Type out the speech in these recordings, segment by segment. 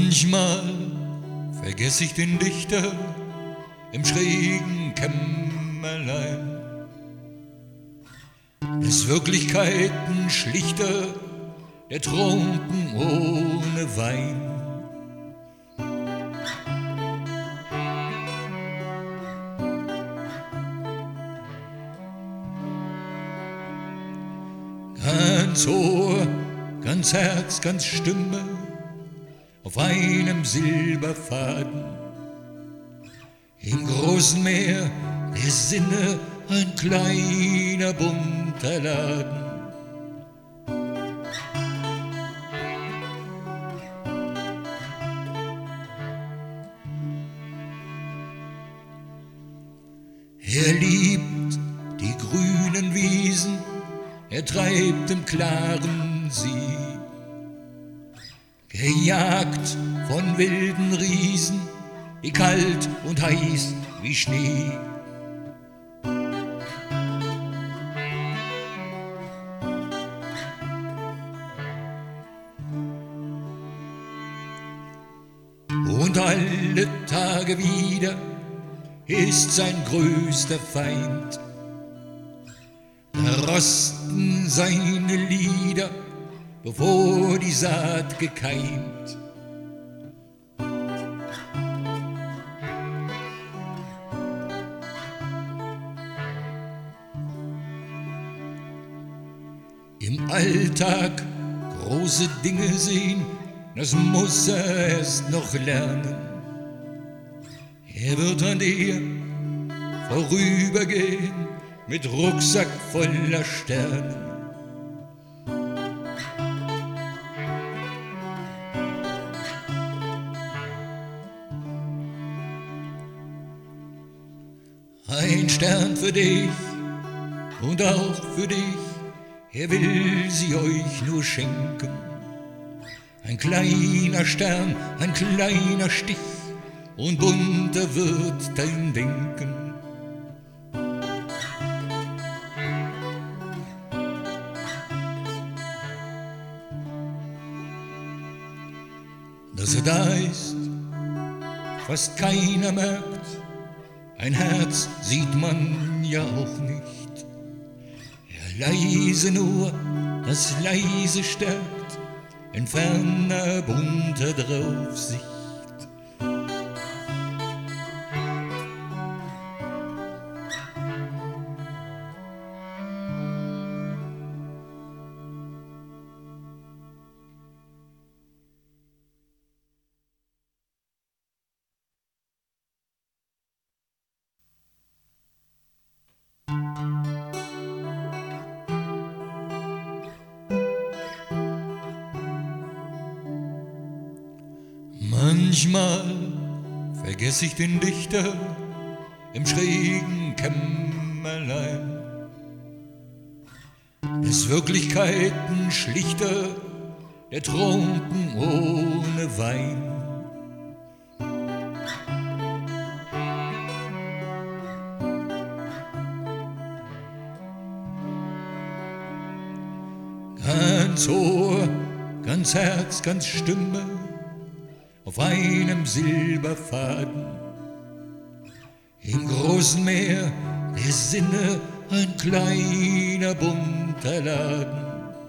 Manchmal vergess ich den Dichter im schrägen Kämmerlein, des Wirklichkeiten schlichter, der trunken ohne Wein. Ganz Ohr, ganz Herz, ganz Stimme auf einem Silberfaden. Im großen Meer der Sinne ein kleiner bunter Laden. Er liebt die grünen Wiesen, er treibt im klaren See, gejagt von wilden Riesen, die kalt und heiß wie Schnee. Und alle Tage wieder ist sein größter Feind. Da rosten seine Lieder, bevor die Saat gekeimt. Im Alltag große Dinge sehen, das muss er erst noch lernen. Er wird an dir vorübergehen mit Rucksack voller Sterne. Ein Stern für dich und auch für dich, er will sie euch nur schenken. Ein kleiner Stern, ein kleiner Stich, und bunter wird dein Denken. Dass er da ist, fast keiner merkt, ein Herz sieht man ja auch nicht. Ja, leise nur, das leise stärkt, ein ferner bunter Draufsicht. Manchmal vergess ich den Dichter im schrägen Kämmerlein, des Wirklichkeiten schlichter, der trunken ohne Wein. Ganz Ohr, ganz Herz, ganz Stimme auf einem Silberfaden. Im großen Meer der Sinne ein kleiner bunter Laden.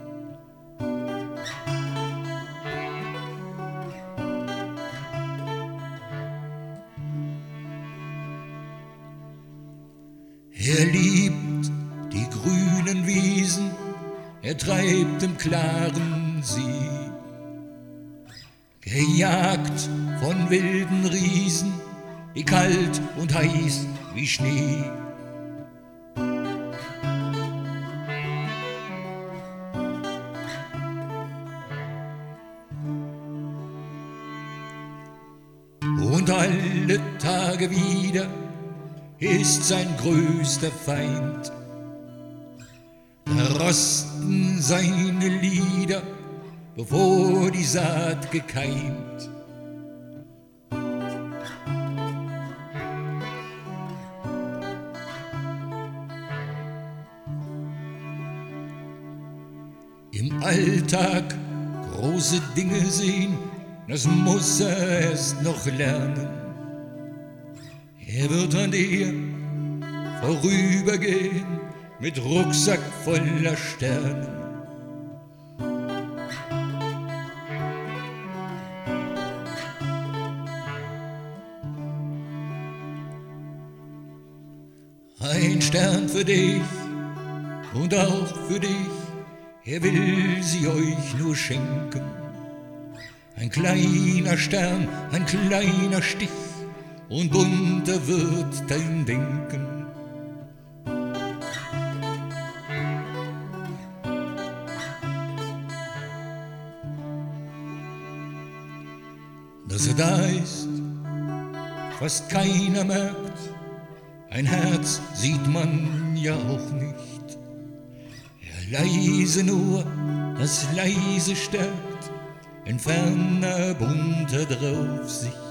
Er liebt die grünen Wiesen, er treibt im klaren See, gejagt von wilden Riesen, die kalt und heiß wie Schnee. Und alle Tage wieder ist sein größter Feind. Da rosten seine Lieder, bevor die Saat gekeimt. Im Alltag große Dinge sehen, das muss er erst noch lernen. Er wird an dir vorübergehen mit Rucksack voller Sterne. Ein Stern für dich und auch für dich, er will sie euch nur schenken. Ein kleiner Stern, ein kleiner Stich, und bunter wird dein Denken. Dass er da ist, fast keiner merkt, ein Herz sieht man ja auch nicht. Ja, leise nur, das leise stärkt, ein ferner bunter Draufsicht.